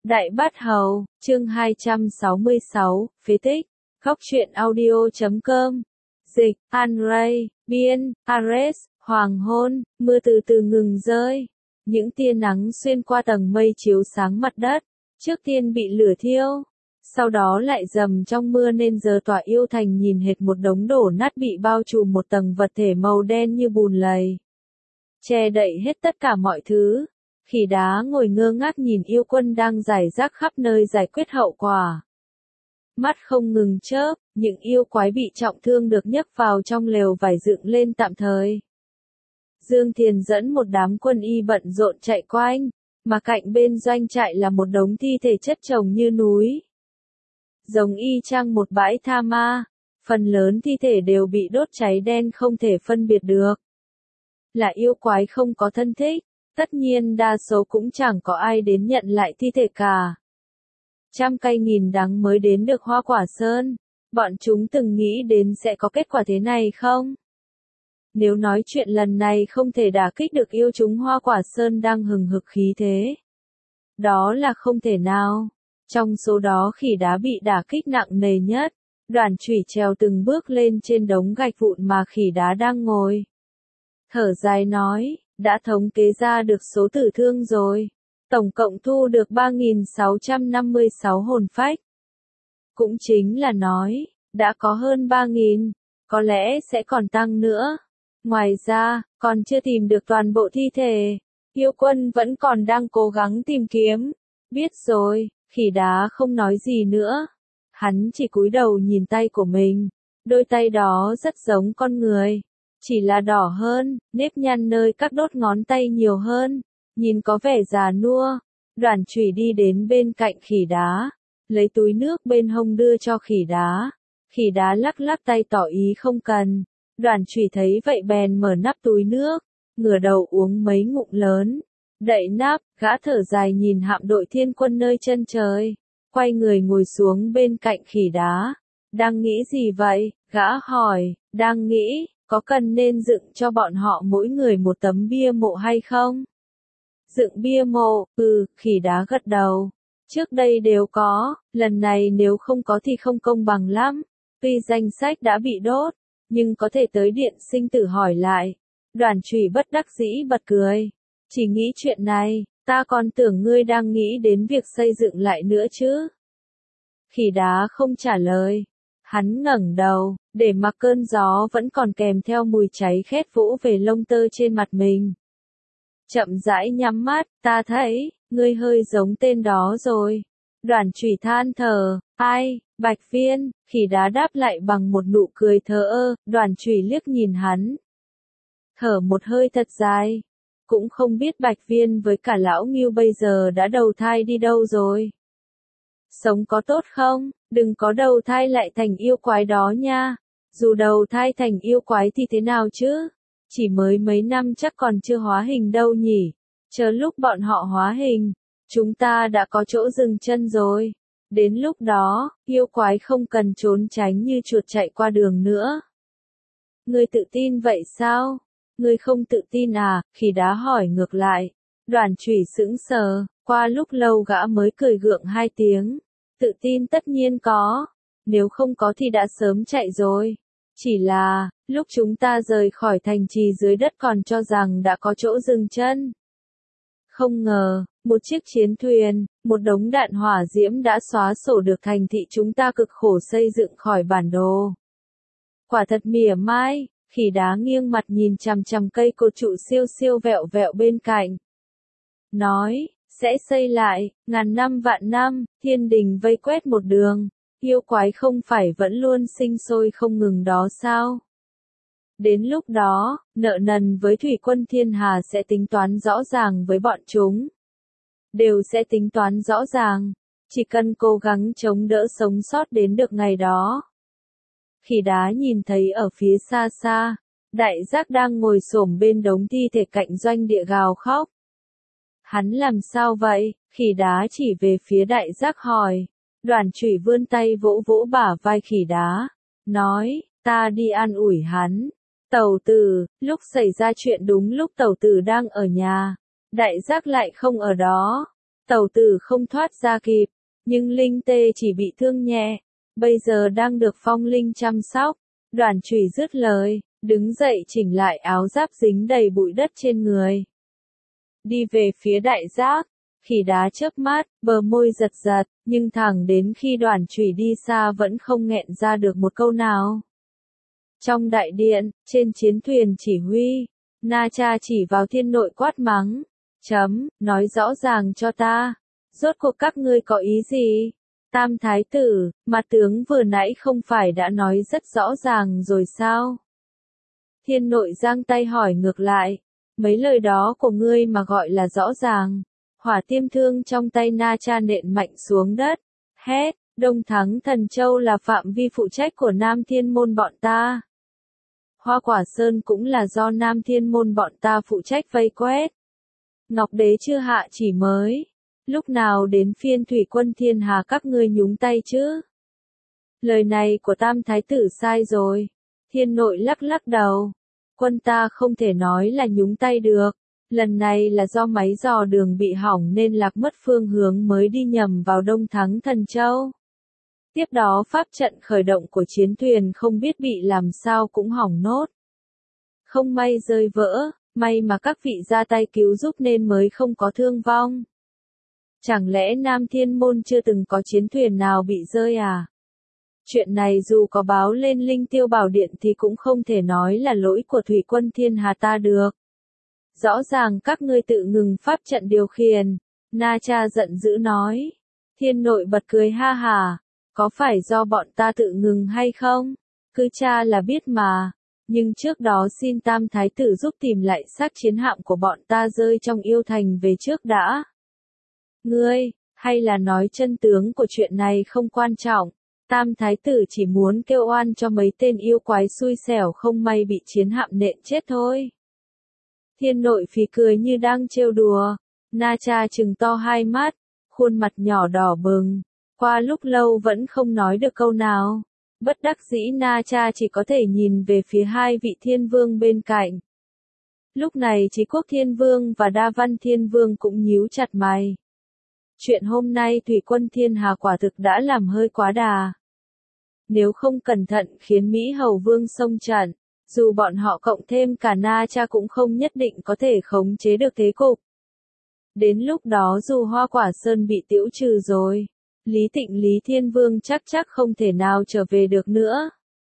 Đại Bát Hầu, chương 266, phế tích, góc truyện audio.com, dịch, An-ray, biên, Ares, hoàng hôn, mưa từ từ ngừng rơi. Những tia nắng xuyên qua tầng mây chiếu sáng mặt đất, trước tiên bị lửa thiêu, sau đó lại dầm trong mưa nên giờ tỏa yêu thành nhìn hệt một đống đổ nát bị bao trùm một tầng vật thể màu đen như bùn lầy, che đậy hết tất cả mọi thứ. Khỉ đá ngồi ngơ ngác nhìn yêu quân đang rải rác khắp nơi giải quyết hậu quả. Mắt không ngừng chớp, những yêu quái bị trọng thương được nhấc vào trong lều vải dựng lên tạm thời. Dương Thiền dẫn một đám quân y bận rộn chạy quanh, mà cạnh bên doanh trại là một đống thi thể chất chồng như núi. Giống y chang một bãi tha ma, phần lớn thi thể đều bị đốt cháy đen không thể phân biệt được. Là yêu quái không có thân thích. Tất nhiên đa số cũng chẳng có ai đến nhận lại thi thể cả. Trăm cây nghìn đắng mới đến được Hoa Quả Sơn. Bọn chúng từng nghĩ đến sẽ có kết quả thế này không? Nếu nói chuyện lần này không thể đả kích được yêu chúng Hoa Quả Sơn đang hừng hực khí thế. Đó là không thể nào. Trong số đó khỉ đá bị đả kích nặng nề nhất. Đoàn chủy trèo từng bước lên trên đống gạch vụn mà khỉ đá đang ngồi. Thở dài nói. Đã thống kế ra được số tử thương rồi. Tổng cộng thu được 3.656 hồn phách. Cũng chính là nói, đã có hơn 3.000, có lẽ sẽ còn tăng nữa. Ngoài ra, còn chưa tìm được toàn bộ thi thể. Yêu quân vẫn còn đang cố gắng tìm kiếm. Biết rồi, khỉ đá không nói gì nữa. Hắn chỉ cúi đầu nhìn tay của mình. Đôi tay đó rất giống con người. Chỉ là đỏ hơn, nếp nhăn nơi các đốt ngón tay nhiều hơn, nhìn có vẻ già nua. Đoàn chủy đi đến bên cạnh khỉ đá, lấy túi nước bên hông đưa cho khỉ đá. Khỉ đá lắc lắc tay tỏ ý không cần. Đoàn chủy thấy vậy bèn mở nắp túi nước, ngửa đầu uống mấy ngụm lớn. Đậy nắp, gã thở dài nhìn hạm đội thiên quân nơi chân trời, quay người ngồi xuống bên cạnh khỉ đá. Đang nghĩ gì vậy? Gã hỏi. Đang nghĩ. Có cần nên dựng cho bọn họ mỗi người một tấm bia mộ hay không? Dựng bia mộ, khỉ đá gật đầu. Trước đây đều có, lần này nếu không có thì không công bằng lắm. Tuy danh sách đã bị đốt, nhưng có thể tới điện sinh tử hỏi lại. Đoàn chủy bất đắc dĩ bật cười. Chỉ nghĩ chuyện này, ta còn tưởng ngươi đang nghĩ đến việc xây dựng lại nữa chứ. Khỉ đá không trả lời. Hắn ngẩng đầu, để mặc cơn gió vẫn còn kèm theo mùi cháy khét vỗ về lông tơ trên mặt mình. Chậm rãi nhắm mắt, ta thấy, ngươi hơi giống tên đó rồi. Đoàn chủy than thở, ai, Bạch Viên, khỉ đá đáp lại bằng một nụ cười thờ ơ. Đoàn chủy liếc nhìn hắn. Thở một hơi thật dài. Cũng không biết Bạch Viên với cả lão Ngưu bây giờ đã đầu thai đi đâu rồi. Sống có tốt không? Đừng có đầu thai lại thành yêu quái đó nha. Dù đầu thai thành yêu quái thì thế nào chứ? Chỉ mới mấy năm chắc còn chưa hóa hình đâu nhỉ. Chờ lúc bọn họ hóa hình, chúng ta đã có chỗ dừng chân rồi. Đến lúc đó, yêu quái không cần trốn tránh như chuột chạy qua đường nữa. Ngươi tự tin vậy sao? Ngươi không tự tin à? Khỉ đá hỏi ngược lại. Đoàn chủy sững sờ, qua lúc lâu gã mới cười gượng hai tiếng. Tự tin tất nhiên có, nếu không có thì đã sớm chạy rồi. Chỉ là, lúc chúng ta rời khỏi thành trì dưới đất còn cho rằng đã có chỗ dừng chân. Không ngờ, một chiếc chiến thuyền, một đống đạn hỏa diễm đã xóa sổ được thành thị chúng ta cực khổ xây dựng khỏi bản đồ. Quả thật mỉa mai, khỉ đá nghiêng mặt nhìn chằm chằm cây cột trụ siêu siêu vẹo vẹo bên cạnh. Nói. Sẽ xây lại, ngàn năm vạn năm, thiên đình vây quét một đường, yêu quái không phải vẫn luôn sinh sôi không ngừng đó sao? Đến lúc đó, nợ nần với thủy quân thiên hà sẽ tính toán rõ ràng với bọn chúng. Đều sẽ tính toán rõ ràng, chỉ cần cố gắng chống đỡ sống sót đến được ngày đó. Khỉ đá nhìn thấy ở phía xa xa, đại giác đang ngồi xổm bên đống thi thể cạnh doanh địa gào khóc. Hắn làm sao vậy? Khỉ đá chỉ về phía đại giác hỏi. Đoàn chủy vươn tay vỗ vỗ bả vai khỉ đá. Nói, ta đi an ủi hắn. Tẩu tử, lúc xảy ra chuyện đúng lúc tẩu tử đang ở nhà. Đại giác lại không ở đó. Tẩu tử không thoát ra kịp, nhưng Linh Tê chỉ bị thương nhẹ, bây giờ đang được Phong Linh chăm sóc. Đoàn Chủy dứt lời, đứng dậy chỉnh lại áo giáp dính đầy bụi đất trên người. Đi về phía đại giác, Khỉ Đá chớp mắt, bờ môi giật giật, nhưng thẳng đến khi Đoàn Chủy đi xa vẫn không nghẹn ra được một câu nào. Trong đại điện, trên chiến thuyền chỉ huy, Na Cha chỉ vào Thiên Nội quát mắng. Nói rõ ràng cho ta, rốt cuộc các ngươi có ý gì? Tam thái tử, mà tướng vừa nãy không phải đã nói rất rõ ràng rồi sao? Thiên Nội giang tay hỏi ngược lại, mấy lời đó của ngươi mà gọi là rõ ràng. Hỏa tiêm thương trong tay Na Cha nện mạnh xuống đất, hét, Đông Thắng Thần Châu là phạm vi phụ trách của Nam Thiên Môn bọn ta. Hoa Quả Sơn cũng là do Nam Thiên Môn bọn ta phụ trách vây quét. Ngọc Đế chưa hạ chỉ mới, lúc nào đến phiên Thủy Quân Thiên Hà các ngươi nhúng tay chứ? Lời này của Tam Thái tử sai rồi. Thiên Nội lắc lắc đầu. Quân ta không thể nói là nhúng tay được. Lần này là do máy dò đường bị hỏng nên lạc mất phương hướng mới đi nhầm vào Đông Thắng Thần Châu. Tiếp đó pháp trận khởi động của chiến thuyền không biết bị làm sao cũng hỏng nốt. Không may rơi vỡ, may mà các vị ra tay cứu giúp nên mới không có thương vong. Chẳng lẽ Nam Thiên Môn chưa từng có chiến thuyền nào bị rơi à? Chuyện này dù có báo lên Linh Tiêu Bảo Điện thì cũng không thể nói là lỗi của Thủy Quân Thiên Hà ta được. Rõ ràng các ngươi tự ngừng pháp trận điều khiển. Na Cha giận dữ nói. Thiên Nội bật cười ha hà. Có phải do bọn ta tự ngừng hay không? Cứ cha là biết mà. Nhưng trước đó xin Tam Thái tử giúp tìm lại xác chiến hạm của bọn ta rơi trong yêu thành về trước đã. Ngươi, hay là nói chân tướng của chuyện này không quan trọng. Tam Thái tử chỉ muốn kêu oan cho mấy tên yêu quái xui xẻo không may bị chiến hạm nện chết thôi. Thiên Nội phì cười như đang trêu đùa. Na Cha trừng to hai mắt, khuôn mặt nhỏ đỏ bừng. Qua lúc lâu vẫn không nói được câu nào. Bất đắc dĩ Na Cha chỉ có thể nhìn về phía hai vị thiên vương bên cạnh. Lúc này Chí Quốc Thiên Vương và Đa Văn Thiên Vương cũng nhíu chặt mày. Chuyện hôm nay Thủy Quân Thiên Hà quả thực đã làm hơi quá đà. Nếu không cẩn thận khiến Mỹ Hầu Vương xông trận, dù bọn họ cộng thêm cả Na Cha cũng không nhất định có thể khống chế được thế cục. Đến lúc đó dù Hoa Quả Sơn bị tễu trừ rồi, Lý Tịnh Lý Thiên Vương chắc không thể nào trở về được nữa.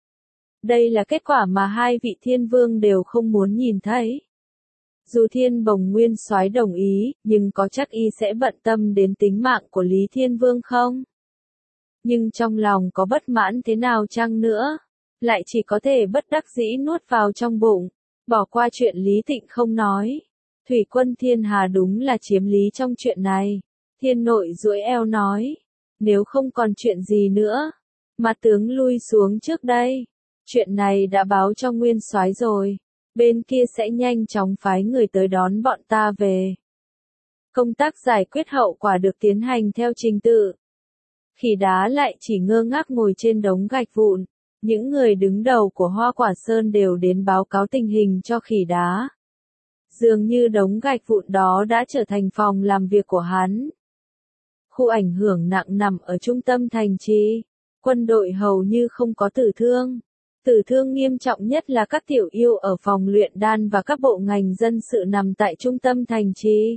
Đây là kết quả mà hai vị Thiên Vương đều không muốn nhìn thấy. Dù Thiên Bồng Nguyên Soái đồng ý, nhưng có chắc y sẽ bận tâm đến tính mạng của Lý Thiên Vương không? Nhưng trong lòng có bất mãn thế nào chăng nữa, lại chỉ có thể bất đắc dĩ nuốt vào trong bụng, bỏ qua chuyện Lý Tịnh không nói. Thủy Quân Thiên Hà đúng là chiếm lý trong chuyện này. Thiên Nội duỗi eo nói, nếu không còn chuyện gì nữa, mà tướng lui xuống trước đây. Chuyện này đã báo cho Nguyên Soái rồi, bên kia sẽ nhanh chóng phái người tới đón bọn ta về. Công tác giải quyết hậu quả được tiến hành theo trình tự. Khỉ Đá lại chỉ ngơ ngác ngồi trên đống gạch vụn. Những người đứng đầu của Hoa Quả Sơn đều đến báo cáo tình hình cho Khỉ Đá. Dường như đống gạch vụn đó đã trở thành phòng làm việc của hắn. Khu ảnh hưởng nặng nằm ở trung tâm thành trì. Quân đội hầu như không có tử thương. Tử thương nghiêm trọng nhất là các tiểu yêu ở phòng luyện đan và các bộ ngành dân sự nằm tại trung tâm thành trì.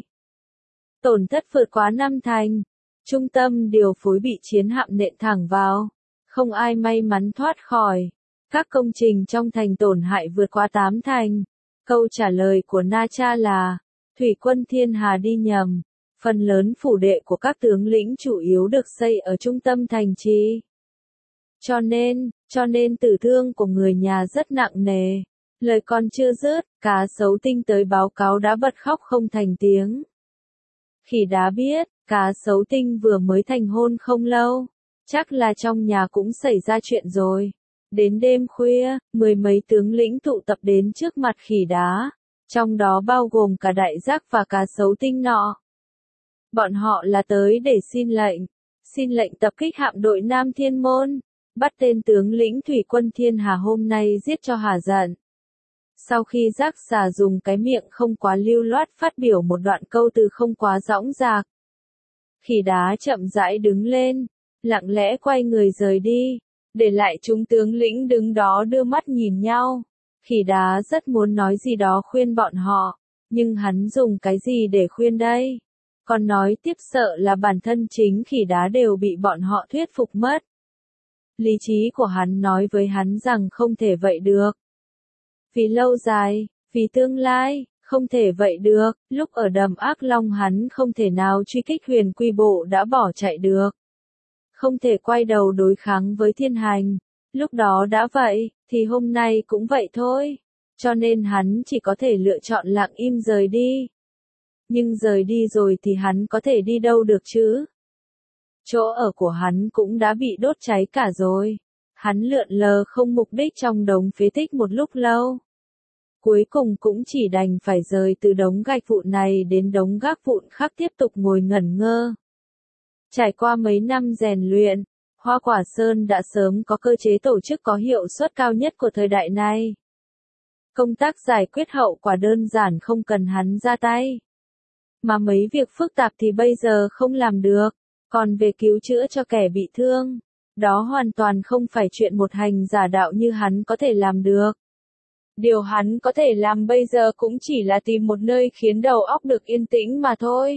Tổn thất vượt quá 5 thành. Trung tâm điều phối bị chiến hạm nện thẳng vào. Không ai may mắn thoát khỏi. Các công trình trong thành tổn hại vượt qua 8 thành. Câu trả lời của Na Cha là, Thủy Quân Thiên Hà đi nhầm. Phần lớn phủ đệ của các tướng lĩnh chủ yếu được xây ở trung tâm thành trì. Cho nên tử thương của người nhà rất nặng nề. Lời còn chưa dứt, Cá Sấu Tinh tới báo cáo đã bật khóc không thành tiếng. Khỉ Đá biết, Cá Sấu Tinh vừa mới thành hôn không lâu. Chắc là trong nhà cũng xảy ra chuyện rồi. Đến đêm khuya, 10 mấy tướng lĩnh tụ tập đến trước mặt Khỉ Đá. Trong đó bao gồm cả Đại Giác và Cá Sấu Tinh nọ. Bọn họ là tới để xin lệnh tập kích hạm đội Nam Thiên Môn, bắt tên tướng lĩnh Thủy Quân Thiên Hà hôm nay giết cho hả giận. Sau khi Giác Xà dùng cái miệng không quá lưu loát phát biểu một đoạn câu từ không quá dõng dạc, Khỉ đá chậm rãi đứng lên, lặng lẽ quay người rời đi, để lại chúng tướng lĩnh đứng đó đưa mắt nhìn nhau. Khỉ đá rất muốn nói gì đó khuyên bọn họ, nhưng hắn dùng cái gì để khuyên đây? Còn nói tiếp sợ là bản thân chính khỉ đá đều bị bọn họ thuyết phục mất. Lý trí của hắn nói với hắn rằng không thể vậy được. Vì lâu dài, vì tương lai, không thể vậy được, lúc ở đầm Ác Long hắn không thể nào truy kích Huyền Quy Bộ đã bỏ chạy được. Không thể quay đầu đối kháng với thiên hành, lúc đó đã vậy, thì hôm nay cũng vậy thôi. Cho nên hắn chỉ có thể lựa chọn lặng im rời đi. Nhưng rời đi rồi thì hắn có thể đi đâu được chứ? Chỗ ở của hắn cũng đã bị đốt cháy cả rồi. Hắn lượn lờ không mục đích trong đống phế tích một lúc lâu. Cuối cùng cũng chỉ đành phải rời từ đống gạch vụn này đến đống gác vụn khác tiếp tục ngồi ngẩn ngơ. Trải qua mấy năm rèn luyện, Hoa Quả Sơn đã sớm có cơ chế tổ chức có hiệu suất cao nhất của thời đại này. Công tác giải quyết hậu quả đơn giản không cần hắn ra tay. Mà mấy việc phức tạp thì bây giờ không làm được. Còn về cứu chữa cho kẻ bị thương, đó hoàn toàn không phải chuyện một hành giả đạo như hắn có thể làm được. Điều hắn có thể làm bây giờ cũng chỉ là tìm một nơi khiến đầu óc được yên tĩnh mà thôi.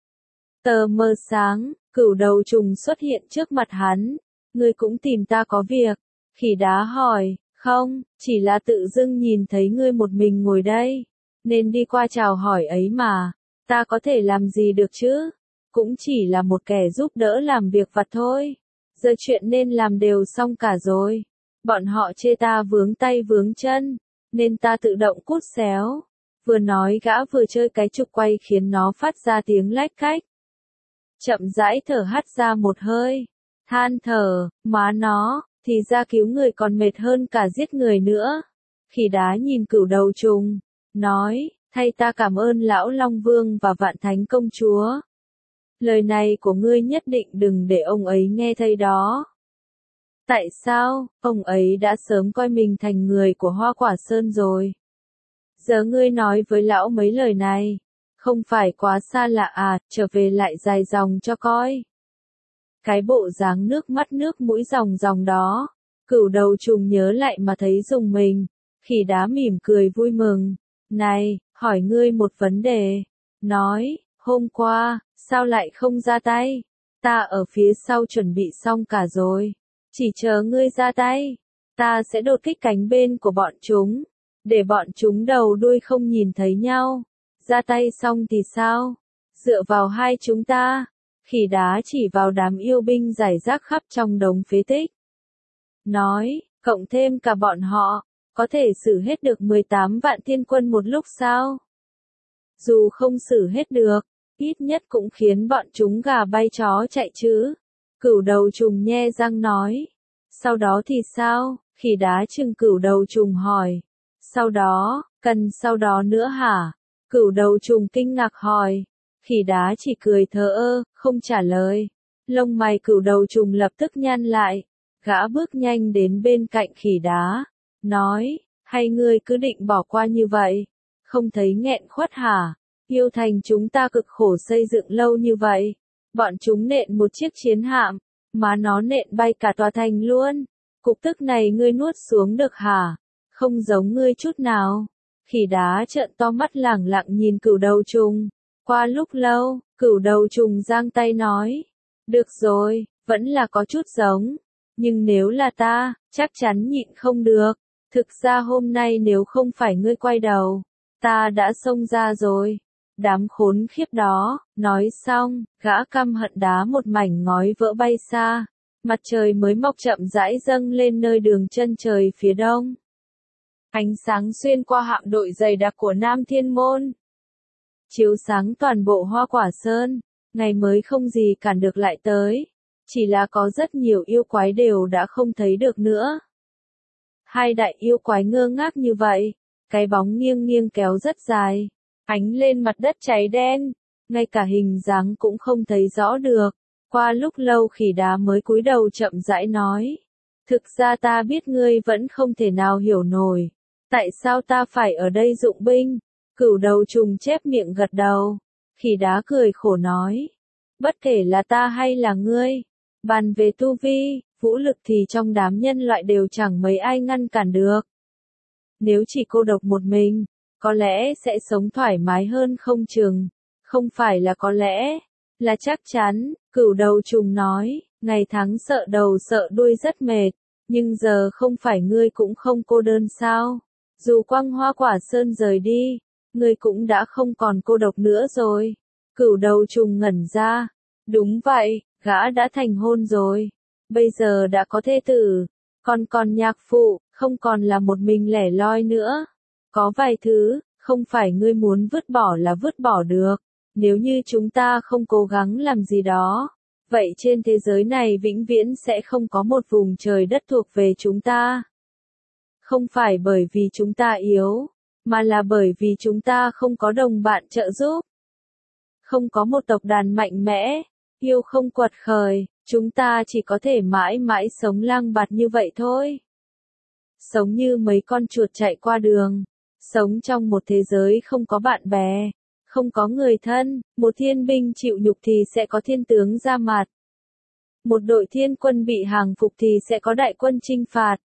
Tờ mờ sáng, Cửu Đầu Trùng xuất hiện trước mặt hắn. Ngươi cũng tìm ta có việc. Khỉ đá hỏi, không, chỉ là tự dưng nhìn thấy ngươi một mình ngồi đây, nên đi qua chào hỏi ấy mà. Ta có thể làm gì được chứ? Cũng chỉ là một kẻ giúp đỡ làm việc vặt thôi. Giờ chuyện nên làm đều xong cả rồi. Bọn họ chê ta vướng tay vướng chân, nên ta tự động cút xéo. Vừa nói gã vừa chơi cái trục quay khiến nó phát ra tiếng lách cách. Chậm rãi thở hắt ra một hơi. Than thở, má nó, thì ra cứu người còn mệt hơn cả giết người nữa. Khỉ đá nhìn Cửu Đầu Trùng, nói, thay ta cảm ơn Lão Long Vương và Vạn Thánh Công Chúa. Lời này của ngươi nhất định đừng để ông ấy nghe thấy đó. Tại sao? Ông ấy đã sớm coi mình thành người của Hoa Quả Sơn rồi. Giờ ngươi nói với lão mấy lời này, không phải quá xa lạ à, trở về lại dài dòng cho coi. Cái bộ dáng nước mắt nước mũi ròng ròng đó, Cửu Đầu Trùng nhớ lại mà thấy rùng mình. Khỉ đá mỉm cười vui mừng. Này, hỏi ngươi một vấn đề. Nói, hôm qua, sao lại không ra tay? Ta ở phía sau chuẩn bị xong cả rồi. Chỉ chờ ngươi ra tay. Ta sẽ đột kích cánh bên của bọn chúng. Để bọn chúng đầu đuôi không nhìn thấy nhau. Ra tay xong thì sao? Dựa vào hai chúng ta. Khỉ đá chỉ vào đám yêu binh rải rác khắp trong đống phế tích. Nói, cộng thêm cả bọn họ, có thể xử hết được 18 vạn thiên quân một lúc sao? Dù không xử hết được, ít nhất cũng khiến bọn chúng gà bay chó chạy chứ. Cửu Đầu Trùng nhe răng nói. Sau đó thì sao? Khỉ đá trừng Cửu Đầu Trùng hỏi. Sau đó, cần sau đó nữa hả? Cửu Đầu Trùng kinh ngạc hỏi. Khỉ đá chỉ cười thờ ơ, không trả lời. Lông mày Cửu Đầu Trùng lập tức nhăn lại. Gã bước nhanh đến bên cạnh khỉ đá. Nói, hay ngươi cứ định bỏ qua như vậy? Không thấy nghẹn khuất hả? Yêu thành chúng ta cực khổ xây dựng lâu như vậy. Bọn chúng nện một chiếc chiến hạm, mà nó nện bay cả tòa thành luôn. Cục tức này ngươi nuốt xuống được hả? Không giống ngươi chút nào. Khỉ đá trợn to mắt lẳng lặng nhìn Cửu Đầu Trùng. Qua lúc lâu, Cửu Đầu Trùng giang tay nói. Được rồi, vẫn là có chút giống. Nhưng nếu là ta, chắc chắn nhịn không được. Thực ra hôm nay nếu không phải ngươi quay đầu, ta đã xông ra rồi. Đám khốn khiếp đó, nói xong, gã căm hận đá một mảnh ngói vỡ bay xa. Mặt trời mới mọc chậm rãi dâng lên nơi đường chân trời phía đông. Ánh sáng xuyên qua hạm đội dày đặc của Nam Thiên Môn, chiếu sáng toàn bộ Hoa Quả Sơn. Ngày mới không gì cản được lại tới. Chỉ là có rất nhiều yêu quái đều đã không thấy được nữa. Hai đại yêu quái ngơ ngác như vậy, cái bóng nghiêng nghiêng kéo rất dài, ánh lên mặt đất cháy đen, ngay cả hình dáng cũng không thấy rõ được. Qua lúc lâu khỉ đá mới cúi đầu chậm rãi nói. Thực ra ta biết ngươi vẫn không thể nào hiểu nổi. Tại sao ta phải ở đây dụng binh? Cửu Đầu Trùng chép miệng gật đầu. Khỉ đá cười khổ nói. bất kể là ta hay là ngươi. Bàn về tu vi, vũ lực thì trong đám nhân loại đều chẳng mấy ai ngăn cản được. Nếu chỉ cô độc một mình, có lẽ sẽ sống thoải mái hơn không chừng. Không phải là có lẽ, là chắc chắn, Cửu Đầu Trùng nói, ngày tháng sợ đầu sợ đuôi rất mệt, nhưng giờ không phải ngươi cũng không cô đơn sao? Dù Quang Hoa Quả Sơn rời đi, ngươi cũng đã không còn cô độc nữa rồi. Cửu Đầu Trùng ngẩn ra, đúng vậy, gã đã thành hôn rồi, bây giờ đã có thê tử, còn nhạc phụ, không còn là một mình lẻ loi nữa. Có vài thứ, không phải ngươi muốn vứt bỏ là vứt bỏ được. Nếu như chúng ta không cố gắng làm gì đó, vậy trên thế giới này vĩnh viễn sẽ không có một vùng trời đất thuộc về chúng ta. Không phải bởi vì chúng ta yếu, mà là bởi vì chúng ta không có đồng bạn trợ giúp. Không có một tộc đàn mạnh mẽ, yêu không quật khởi, chúng ta chỉ có thể mãi mãi sống lang bạt như vậy thôi. Sống như mấy con chuột chạy qua đường, sống trong một thế giới không có bạn bè, không có người thân, một thiên binh chịu nhục thì sẽ có thiên tướng ra mặt. Một đội thiên quân bị hàng phục thì sẽ có đại quân chinh phạt.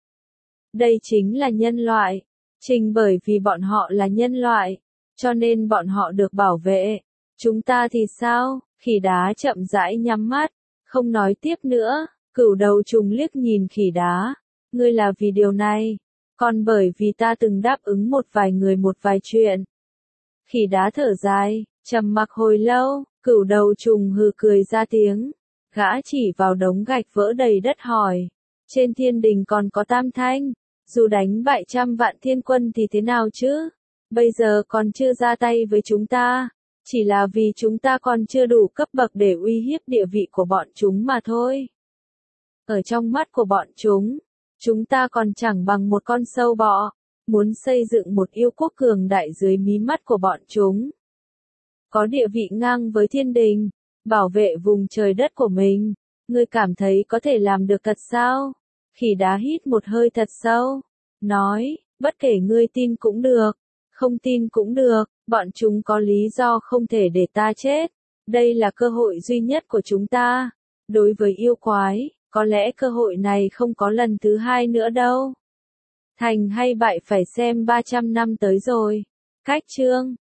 Đây chính là nhân loại. Bởi vì bọn họ là nhân loại, cho nên bọn họ được bảo vệ. Chúng ta thì sao? Khỉ đá chậm rãi nhắm mắt, không nói tiếp nữa. Cửu Đầu Trùng liếc nhìn khỉ đá. Ngươi là vì điều này, còn bởi vì ta từng đáp ứng một vài người một vài chuyện. Khỉ đá thở dài, trầm mặc hồi lâu, Cửu Đầu Trùng hừ cười ra tiếng. Gã chỉ vào đống gạch vỡ đầy đất hỏi. Trên thiên đình còn có Tam Thanh, dù đánh bại 100 vạn thiên quân thì thế nào chứ? Bây giờ còn chưa ra tay với chúng ta, chỉ là vì chúng ta còn chưa đủ cấp bậc để uy hiếp địa vị của bọn chúng mà thôi. Ở trong mắt của bọn chúng ta còn chẳng bằng một con sâu bọ, muốn xây dựng một yêu quốc cường đại dưới mí mắt của bọn chúng. Có địa vị ngang với thiên đình, bảo vệ vùng trời đất của mình, ngươi cảm thấy có thể làm được thật sao? Khỉ đá hít một hơi thật sâu, nói, bất kể ngươi tin cũng được, không tin cũng được, bọn chúng có lý do không thể để ta chết. Đây là cơ hội duy nhất của chúng ta. Đối với yêu quái, có lẽ cơ hội này không có lần thứ hai nữa đâu. Thành hay bại phải xem 300 năm tới rồi. Cách chương